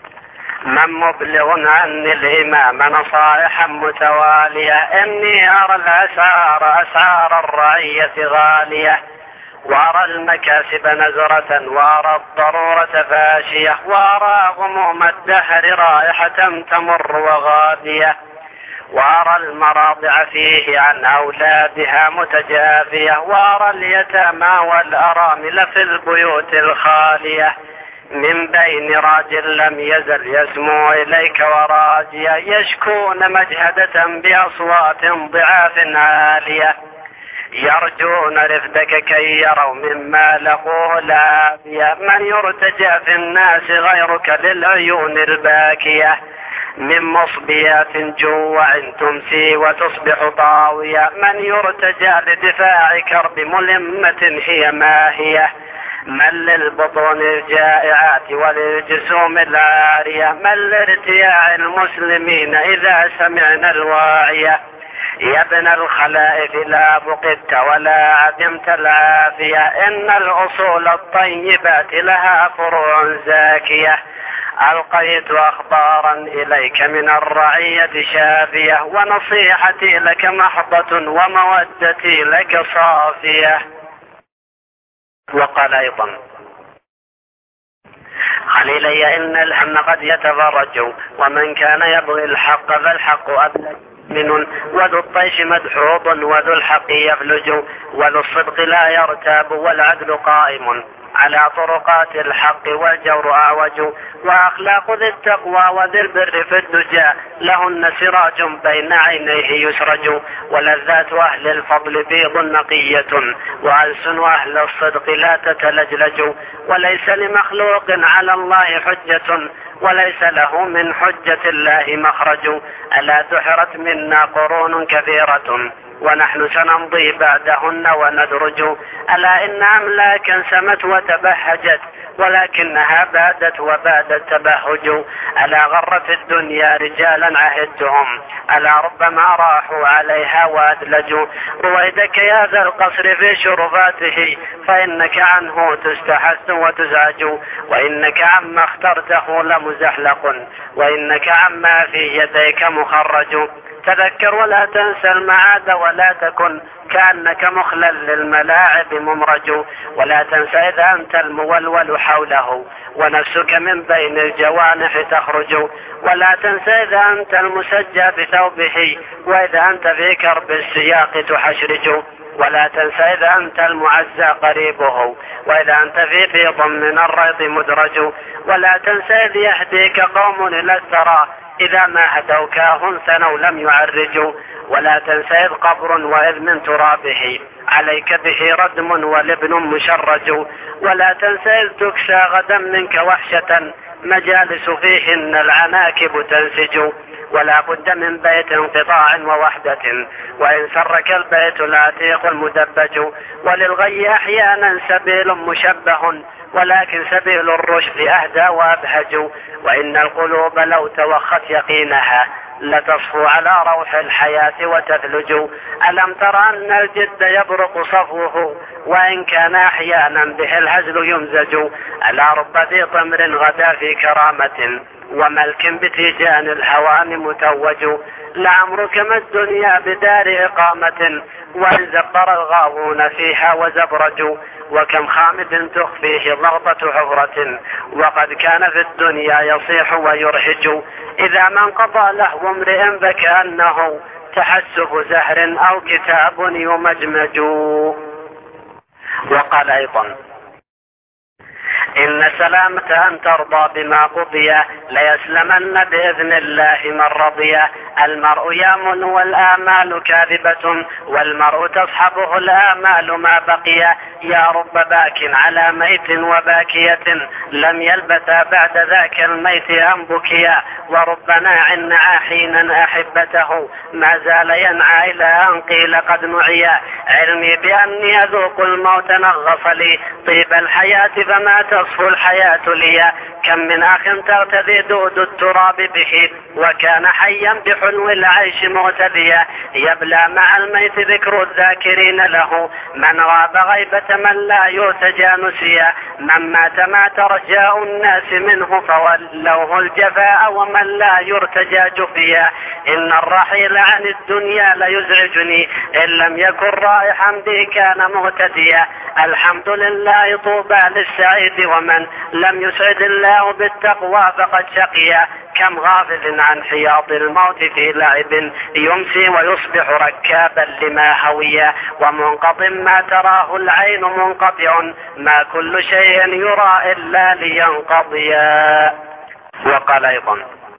من مبلغ عني الإمام نصائحا متوالية، إني أرى الأسعار أسعار الرعية غالية، وأرى المكاسب نزرة، وأرى الضرورة فاشية، وأرى غموم الدهر رائحة تمر وغادية، وأرى المراضع فيه عن أولادها متجافية، وأرى اليتامى والأرامل في البيوت الخالية، من بين راج لم يزل يسمو إليك وراجيا، يشكون مجهدة بأصوات ضعاف عالية، يرجون رفدك كي يروا مما لقوه العافية، من يرتجى في الناس غيرك للعيون الباكية، من مصبيات جوع تمسي وتصبح طاوية، من يرتجى لدفاع كرب ملمة هي ماهية، من للبطون الجائعات وللجسوم العارية، من لارتياع المسلمين إذا سمعنا الواعية، يا ابن الخلائف لا بقدت ولا عدمت العافية، إن الأصول الطيبات لها فروع زاكية، ألقيت أخبارا إليك من الرعية شافية، ونصيحتي لك محضة ومودتي لك صافية. وقال أيضا: خليلي إن الهم قد يتفرج، ومن كان يبغي الحق فالحق أبلج من، وذو الطيش مدحوظ وذو الحق يفلج، وذو الصدق لا يرتاب والعدل قائم على طرقات الحق، والجور أعوج، وأخلاق ذي التقوى وذي البر في الدجى لهن سراج بين عينيه يسرج، ولذات أهل الفضل بيض نقية، وألسن أهل الصدق لا تتلجلج، وليس لمخلوق على الله حجة، وليس له من حجة الله مخرج، ألا تحرت منا قرون كثيرة، ونحن سنمضي بعدهن وندرج، ألا إن أملاكا سمت وتبهجت، ولكنها بادت وبادت تبهج، ألا غر في الدنيا رجالا عهدتهم، ألا ربما راحوا عليها وأدلجوا، رويدك يا ذا القصر في شرفاته، فإنك عنه تستحث وتزعج، وإنك عما اخترته لمزحلق، وإنك عما في يديك مخرج، تذكر ولا تنسى المعاد، ولا تكن كأنك مخلل للملاعب ممرج، ولا تنسى إذا أنت المولول حوله، ونفسك من بين الجوانح تخرج، ولا تنسى إذا أنت المسجى بثوبه، وإذا أنت في كرب السياق تحشرج، ولا تنسى إذا أنت المعزى قريبه، وإذا أنت في بيض من الريض مدرج، ولا تنسى إذ يهديك قوم إلى الثرى، إذا ما هدوكاه ثنوا لم يعرجوا، ولا تنسى إذ قبر وإذ من ترابه عليك به ردم ولبن مشرج، ولا تنسى إذ تكسى غدا منك وحشة، مجالس فيهن العناكب تنسج، ولا بد من بيت انقطاع ووحدة، وإن سرك البيت العتيق المدبج، وللغي أحيانا سبيل مشبه، ولكن سبيل الرشد أهدى وأبهج، وإن القلوب لو توخت يقينها لتصفو على روح الحياة وتثلج. ألم تر أن الجد يبرق صفوه وإن كان أحيانا به الهزل يمزج. ألا رب ذي طمر غدا في كرامة وملك بتيجان الهوان متوج. لعمرك ما الدنيا بدار إقامة وإن زبر الغاوون فيها وزبرجوا. وكم خامد تخفيه ضغطة حفرة وقد كان في الدنيا يصيح ويرهج. إذا ما انقضى لهو امرئ فكأنه تحسب زهر أو كتاب يمجمج. وقال أيضا: إن سلامة أن ترضى بما قضي ليسلمن بإذن الله من رضي. المرء يامل والآمال كاذبة والمرء تصحبه الآمال ما بقي. يا رب باك على ميت وباكية لم يلبث بعد ذاك الميت أن بكيا. ورب ناع نعى حينا أحبته ما زال ينعى إلى أن قيل قد نعيا. علمي بأني أذوق الموت نغص لي طيب الحياة فما تصفو الحياة لي. كم من أخ ترتدي دود التراب به وكان حيا بحلو العيش مغتديا. يبلى مع الميت ذكر الذاكرين له من غاب غيبة من لا يرتجى نسيا. من مات مات رجاء الناس منه فولوه الجفاء ومن لا يرتجى جفيا. إن الرحيل عن الدنيا ليزعجني إن لم يكن رائحا بي كان مغتديا. الحمد لله طوبى للسعيد ومن لم يسعد الله بالتقوى فقد شقيا. كم غافل عن حياض الموت في لعب يمسي ويصبح ركابا لما هويا. ومنقطع ما تراه العين منقطع ما كل شيء يرى إلا لينقضيا. وقال أيضا: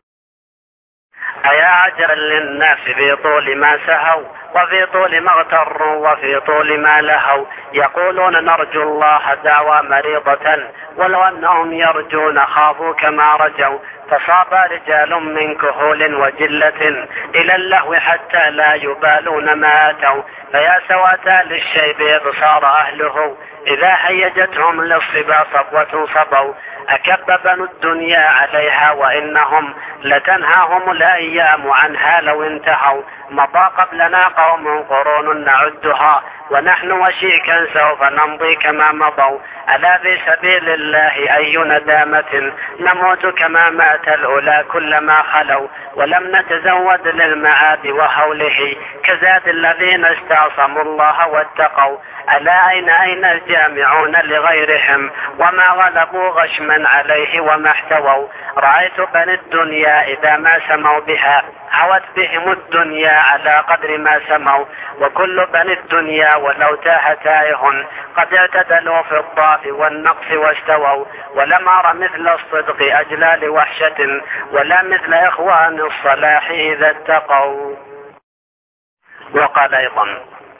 أيا عجبا للناس في طول ما سهوا وفي طول ما اغتروا وفي طول ما لهوا. يقولون نرجو الله دعوى مريضة ولو أنهم يرجون خافوا كما رجوا. فصاب رجال من كهول وجلة إلى اللهو حتى لا يبالون ما أتوا. فيا سواتا للشيب إبصار أهله إذا هيجتهم للصبا صبوة صبوا. أكب بنو الدنيا عليها وإنهم لتنهاهم الأيام عنها لو انتهوا. مضى قبلنا قوم قرون نعدها ونحن وشيكا سوف نمضي كما مضوا. ألا في سبيل الله أي ندامة نموت كما مات الأولى كلما خلوا. ولم نتزود للمعاد وهوله كزاد الذين استعصموا الله واتقوا. ألا أين أين الجامعون لغيرهم وما غلبوا غشما عليه وما احتووا. رأيت بني الدنيا إذا ما سموا بها عوت بهم الدنيا على قدر ما سموا. وكل بني الدنيا ولو تاه تائه قد اعتدلوا في الضعف والنقص واستووا. ولم أر مثل الصدق أجلى لوحشة ولا مثل إخوان الصلاح إذا اتقوا. وقال أيضا: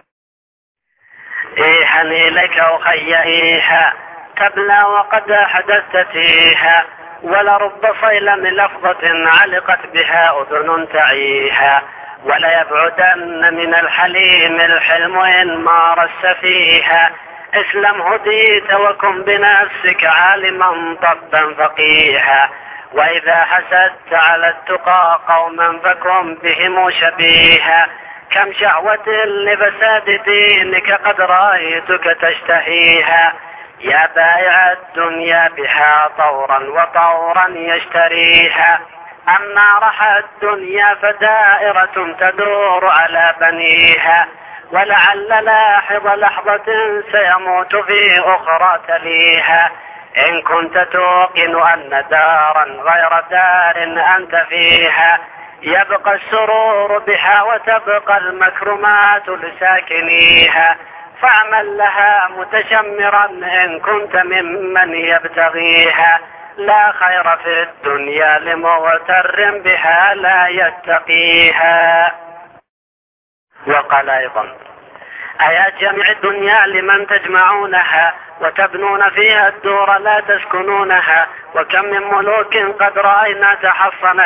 إيحا إليك أخي إيحا تبلى وقد أحدثت تيها. ولرب صيلم لفظة علقت بها أذن تعيها. وليبعدن من الحليم الحلم إن مارس فيها. اسلم هديت وكن بنفسك عالما طبا فقيها. وإذا حسدت على التقى قوما فكن بهم شبيها. كم شهوة لفساد دينك قد رأيتك تشتهيها. يا بائع الدنيا بها طورا وطورا يشتريها. أما رحى الدنيا فدائرة تدور على بنيها. ولعل لاحظ لحظة سيموت في أخرى تليها. إن كنت توقن أن دارا غير دار أنت فيها يبقى السرور بها وتبقى المكرمات لساكنيها. فاعمل لها متشمرا إن كنت ممن يبتغيها. لا خير في الدنيا لمغتر بها لا يتقيها. وقال أيضا: أيا جميع الدنيا لمن تجمعونها وتبنون فيها الدور لا تسكنونها. وكم من ملوك قد رأينا تحصنت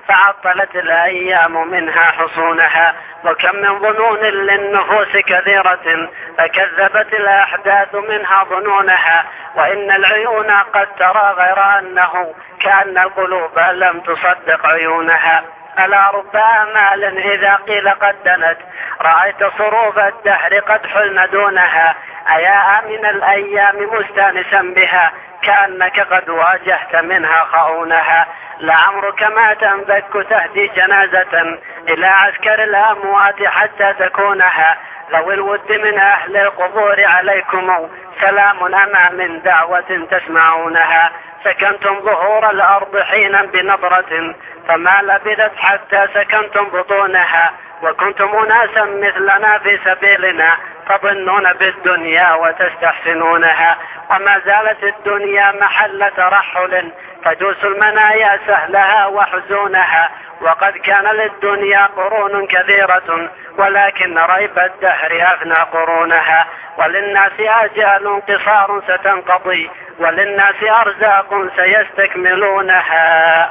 فعطلت الأيام منها حصونها. وكم من ظنون للنفوس كثيرة فكذبت الأحداث منها ظنونها. وإن العيون قد ترى غير أنه كأن القلوب لم تصدق عيونها. ألا رب آمال إذا قيل قد دنت رأيت صروف الدهر قد حلن دونها. أيا من الأيام مستانسا بها كأنك قد واجهت منها خؤونها. لعمرك ما تنبك تهدي جنازة إلى عسكر الأموات حتى تكونها. لو الود من أهل القبور عليكم سلام أما من دعوة تسمعونها. سكنتم ظهور الأرض حينا بنظرة فما لبثت حتى سكنتم بطونها. وكنتم أناسا مثلنا في سبيلنا تظنون بالدنيا وتستحسنونها. وما زالت الدنيا محل ترحل تجوس المنايا سهلها وحزونها. وقد كان للدنيا قرون كثيرة ولكن ريب الدهر أفنى قرونها. وللناس آجال قصار ستنقضي وللناس أرزاق سيستكملونها.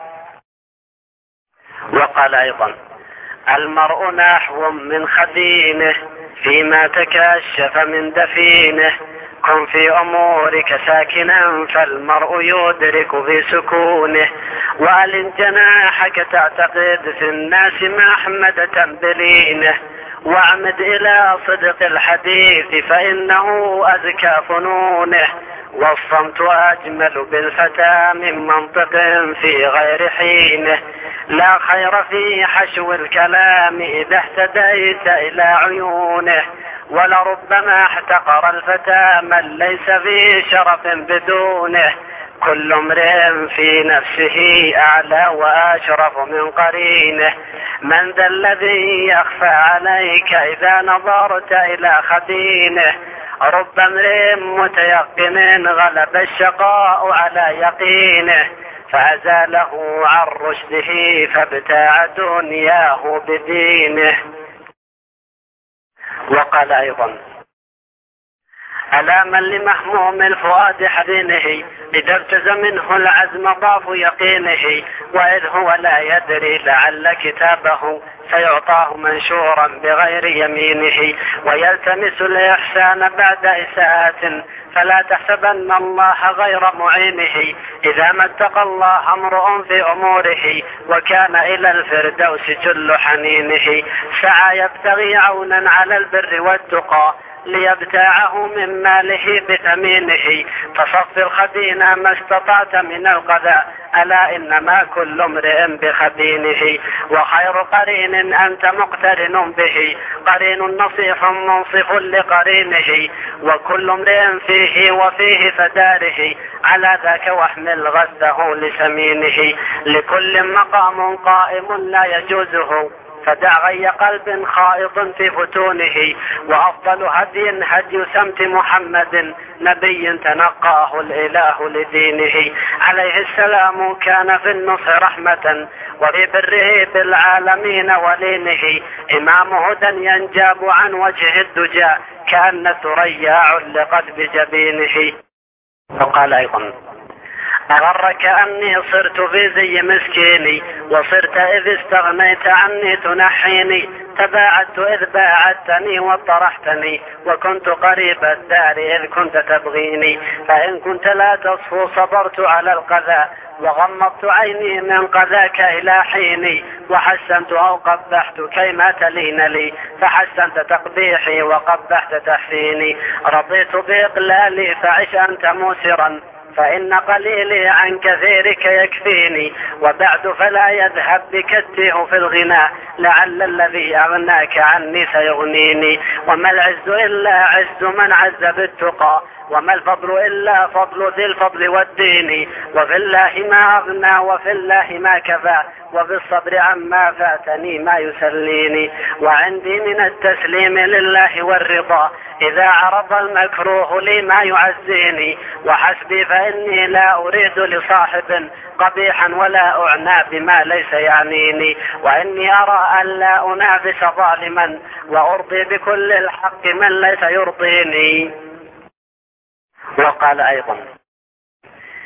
وقال أيضا المرء نحو من خدينه فيما تكشف من دفينه. كن في أمورك ساكنا فالمرء يدرك في سكونه. وألن جناحك تعتقد في الناس محمدة بلينه. واعمد إلى صدق الحديث فإنه أزكى فنونه. والصمت أجمل بالفتى من منطق في غير حينه. لا خير في حشو الكلام إذا اهتديت إلى عيونه. ولربما احتقر الفتى من ليس في شرف بدونه. كل امرئ في نفسه أعلى وأشرف من قرينه. من ذا الذي يخفى عليك إذا نظرت إلى خدينه. رب امرئ متيقن غلب الشقاء على يقينه فأزاله عن رشده فابتاع دنياه بدينه. وقال أيضا ألا من لمهموم الفؤاد حزينه إذا ابتز منه العزم ضعف يقينه. وإذ هو لا يدري لعل كتابه سيعطاه منشورا بغير يمينه. ويلتمس الإحسان بعد إساءة فلا تحسبن الله غير معينه. إذا ما اتقى الله امرؤ في أموره وكان إلى الفردوس جل حنينه. سعى يبتغي عونا على البر والتقى ليبتاعه من ماله بثمينه. فصف الخدين ما استطعت من القذى ألا إنما كل امرئ بخدينه. وخير قرين أنت مقترن به قرين نصيح منصف لقرينه. وكل امرئ فيه وفيه فداره على ذاك واحمل غده لسمينه. لكل مقام قائم لا يجوزه فدع غي قلب خائط في فتونه. وأفضل هدي هدي سمت محمد نبي تنقاه الإله لدينه. عليه السلام كان في النصح رحمة وفي بره بالعالمين ولينه. إمام هدى ينجاب عن وجه الدجى كأن ثريا علقت بجبينه. وقال أيضا أغرك أني صرت في زي مسكيني وصرت إذ استغنيت عني تنحيني. تباعدت إذ باعدتني وطرحتني وكنت قريب الدار إذ كنت تبغيني. فإن كنت لا تصفو صبرت على القذى وغمضت عيني من قذاك إلى حيني. وحسنت أو قبحت كيما تلين لي فحسنت تقبيحي وقبحت تحسيني. رضيت بإقلالي فعش أنت موسرا فإن قليلي عن كثيرك يكفيني. وبعد فلا يذهب بك التيه في الغنى لعل الذي أغناك عني سيغنيني. وما العز إلا عز من عز بالتقى وما الفضل إلا فضل ذي الفضل والدين. وفي الله ما أغنى وفي الله ما كفى وبالصبر عما فاتني ما يسليني. وعندي من التسليم لله والرضا إذا عرض المكروه لي ما يعزيني. وحسبي فإني لا أريد لصاحب قبيحا ولا أعنى بما ليس يعنيني. وإني أرى أن لا أنافس ظالما وأرضي بكل الحق من ليس يرضيني. وقال أيضا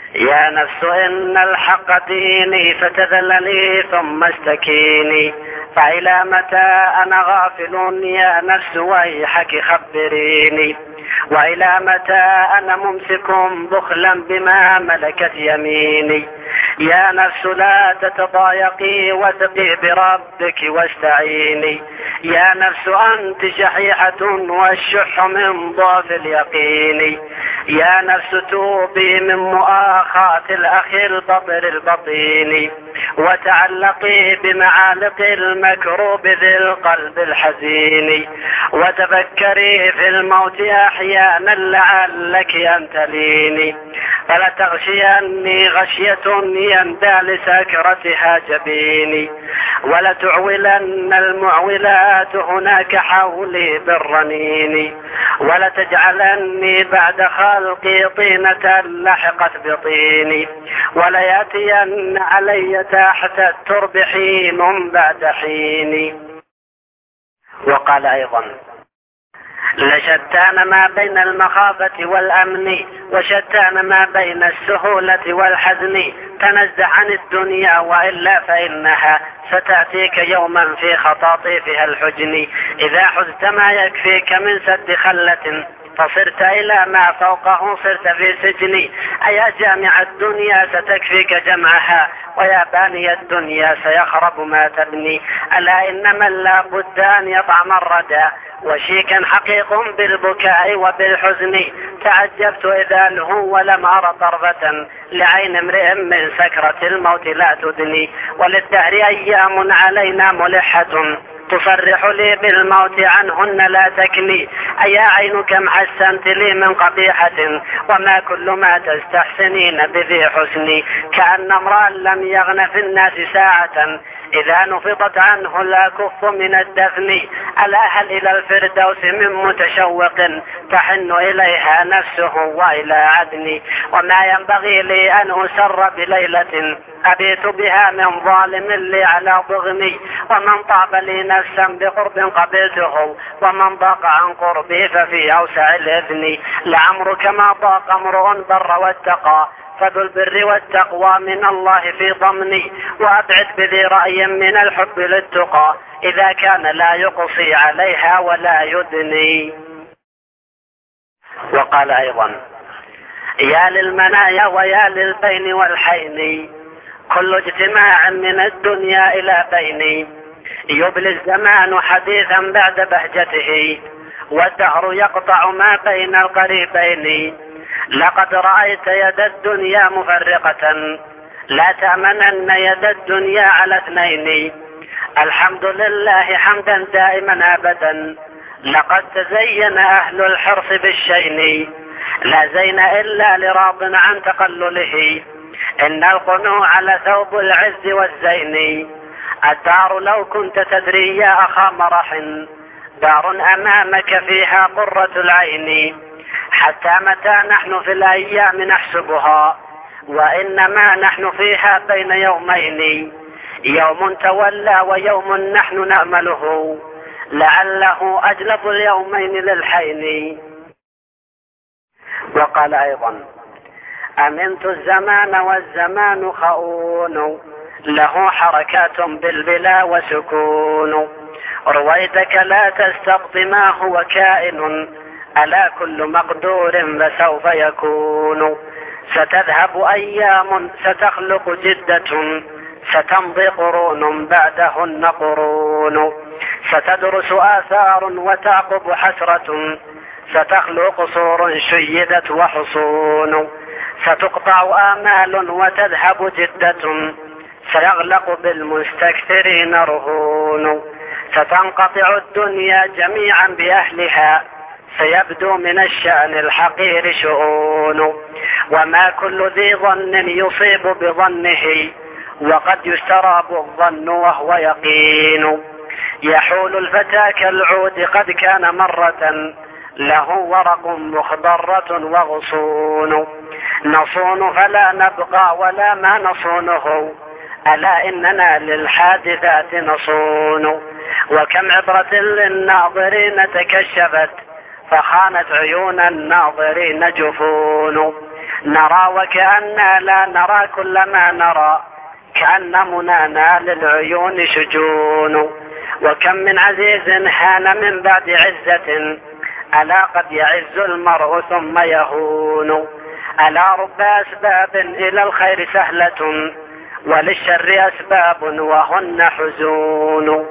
يا نفس إن الحق ديني فتذللي ثم استكيني، فإلى متى أنا غافل يا نفس ويحك خبريني، وإلى متى أنا ممسك بخلا بما ملكت يميني. يا نفس لا تتضايقي وثقي بربك واستعيني، يا نفس أنت شحيحة والشح من ضعف اليقين، يا نفس توبي من مؤاخاة الأخ البطر البطين، وتعلقي بمعالق المكروب ذي القلب الحزين، وتفكري في الموت أحيانا لعلك أن تليني، فلا تغشيني غشية يندى لسكرتها جبيني، ولا تعولن المعولات هناك حولي بالرنين، ولا تجعلني بعد خلقي طينة لحقت بطيني، ولا يأتين علي تحت الترب حين بعد حين. وقال أيضا: لشتان ما بين المخافة والأمن، وشتان ما بين السهولة والحزن، تنزه عن الدنيا وإلا فإنها ستأتيك يوما في خطاطيفها الحجن، إذا حزت ما يكفيك من سد خلة فصرت إلى ما فوقه صرت في سجن، أيا جامع الدنيا ستكفيك جمعها، ويا باني الدنيا سيخرب ما تبني، ألا إن من لا بد أن يطعم الردى وشيكا حقيق بالبكاء وبالحزن، تعجبت إذا لهو ولم أر طرفة لعين امرئ من سكرة الموت لا تدني، وللدهر أيام علينا ملحة تصرح لي بالموت عنهن لا تكني، أيا عين كم حسنت لي من قبيحة وما كل ما تستحسنين بذي حسني، كأن امرأ لم يغن في الناس ساعة إذا نفضت عنه الأكف من الدفن، ألا هل إلى الفردوس من متشوق تحن إليها نفسه وإلى عدن، وما ينبغي لي أن أسر بليلة أبيت بها من ظالم لي على ضغني، ومن طاب لي نفسا بقرب قبلته ومن ضاق عن قربي ففي أوسع الإذن، لعمرك ما ضاق امرؤ بر واتقى فذو البر والتقوى من الله في ضمني، وأبعد بذي رأي من الحب للتقى إذا كان لا يقصي عليها ولا يدني. وقال أيضا: يا للمنايا ويا للبين والحين، كل اجتماع من الدنيا إلى بيني، يبلي الزمان حديثا بعد بهجته، والدهر يقطع ما بين القريبين، لقد رأيت يد الدنيا مفرقة لا تأمنن يد الدنيا على اثنين، الحمد لله حمدا دائما أبدا، لقد تزين أهل الحرص بالشين، لا زين إلا لراض عن تقلله، إن القنوع لثوب العز والزين، الدار لو كنت تدري يا أخا مرح دار أمامك فيها قرة العين، حتى متى نحن في الأيام نحسبها وإنما نحن فيها بين يومين، يوم تولى ويوم نحن نأمله، لعله أجلب اليومين للحين. وقال أيضا: أمنت الزمان والزمان خؤون، له حركات بالبلا وسكون، رويدك لا تستبط ما هو كائن، ألا كل مقدور فسوف يكون، ستذهب أيام ستخلق جدة، ستمضي قرون بعدهن قرون، ستدرس آثار وتعقب حسرة، ستخلق قصور شيدت وحصون، ستقطع آمال وتذهب جدة، سيغلق بالمستكثرين رهون، ستنقطع الدنيا جميعا بأهلها، سيبدو من الشأن الحقير شؤون، وما كل ذي ظن يصيب بظنه، وقد يستراب الظن وهو يقين، يحول الفتى كالعود قد كان مرة، له ورق مخضرة وغصون، نصون فلا نبقى ولا ما نصونه، ألا إننا للحادثات نصون، وكم عبرة للناظرين تكشفت، فخانت عيون الناظرين جفون، نرى وكأننا لا نرى كل ما نرى، كأن منانا للعيون شجون. وكم من عزيز هان من بعد عزة، ألا قد يعز المرء ثم يهون. ألا رب أسباب إلى الخير سهلة، وللشر أسباب وهن حزون.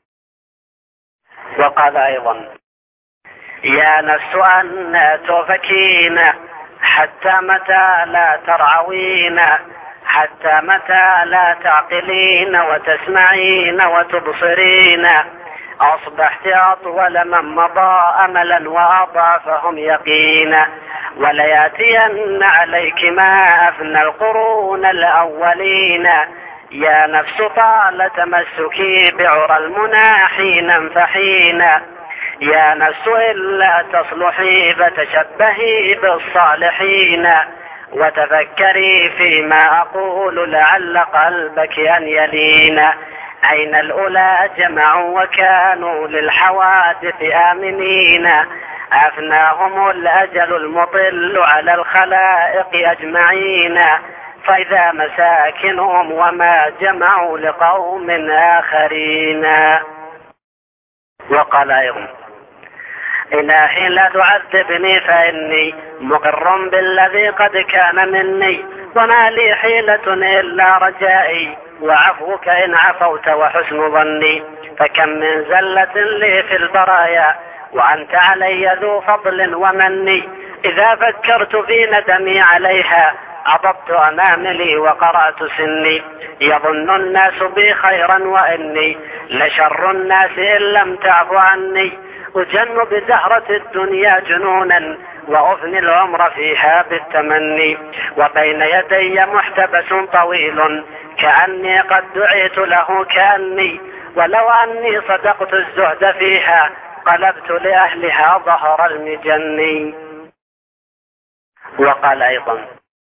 وقال أيضا: يا نفس أن تفكين، حتى متى لا ترعوين، حتى متى لا تعقلين وتسمعين وتبصرين. أصبحت أطول من مضى أملا وأضعفهم يقينا، ولياتين عليك ما أفنى القرون الأولين. يا نفس طال تمسكي بعرى المنى حينا فحينا، يا نفس إلا تصلحي فتشبهي بالصالحين. وتفكري فيما أقول لعل قلبك أن يلين. أين الأولى جمعوا وكانوا للحوادث آمنين، أفناهم الأجل المطل على الخلائق أجمعين. فإذا مساكنهم وما جمعوا لقوم آخرين. وقال أيضا: إلهي لا تعذبني فإني مقر بالذي قد كان مني، وما لي حيلة إلا رجائي، وعفوك إن عفوت وحسن ظني. فكم من زلة لي في البرايا، وأنت علي ذو فضل ومني. إذا فكرت في ندمي عليها، عضبت أناملي وقرأت سني. يظن الناس بي خيرا وإني لشر الناس إن لم تعف عني. أجن بزهرة الدنيا جنونا، وأفني العمر فيها بالتمني. وبين يدي محتبس طويل، كأني قد دعيت له كأني. ولو أني صدقت الزهد فيها، قلبت لأهلها ظهر المجن. وقال أيضا: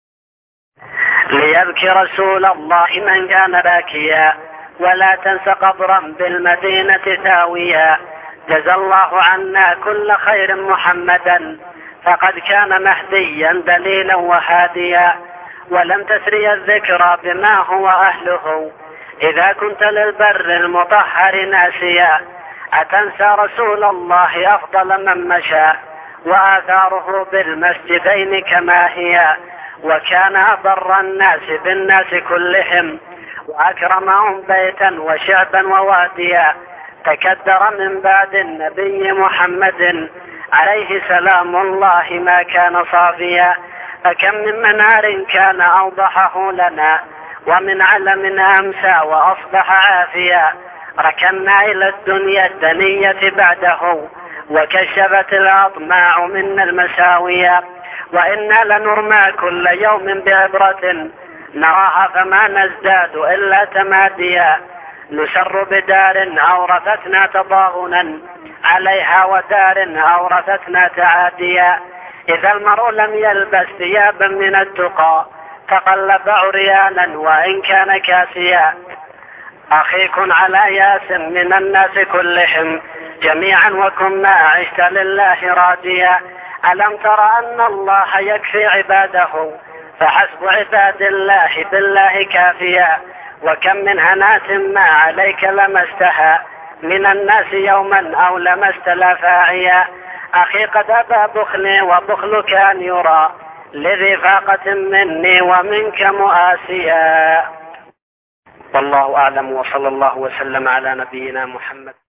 ليبكي رسول الله من كان باكيا، ولا تنس قبرا بالمدينة ثاويا. جزى الله عنا كل خير محمدا، فقد كان مهديا دليلا وهاديا. ولم تسري الذكرى بما هو أهله، إذا كنت للبر المطهر ناسيا. أتنسى رسول الله أفضل من مشى، وآثاره بالمسجدين كما هي. وكان أبر الناس بالناس كلهم، وأكرمهم بيتا وشعبا وواديا. تكدر من بعد النبي محمد، عليه سلام الله ما كان صافيا. فكم من منار كان أوضحه لنا، ومن علم أمسى وأصبح عافيا. ركنا إلى الدنيا الدنية بعده، وكشفت الأطماع منا المساوية. وإنا لنرمى كل يوم بعبرة، نراها فما نزداد إلا تماديا. نسر بدار أورثتنا تضاغنا عليها، ودار أورثتنا تعاديا. إذا المرء لم يلبس ثيابا من التقى، تقلب عريانا وإن كان كاسيا. أخي كن على ياس من الناس كلهم جميعا، وكن ما عشت لله راضيا. ألم تر أن الله يكفي عباده، فحسب عباد الله بالله كافيا. وكم من هنات ما عليك لمستها، من الناس يوما أو لمست لا فاعيا. أخي قد أبى بخلي وبخلك أن يرى، لذي فاقة مني ومنك مؤاسيا. والله أعلم، وصلى الله وسلم على نبينا محمد.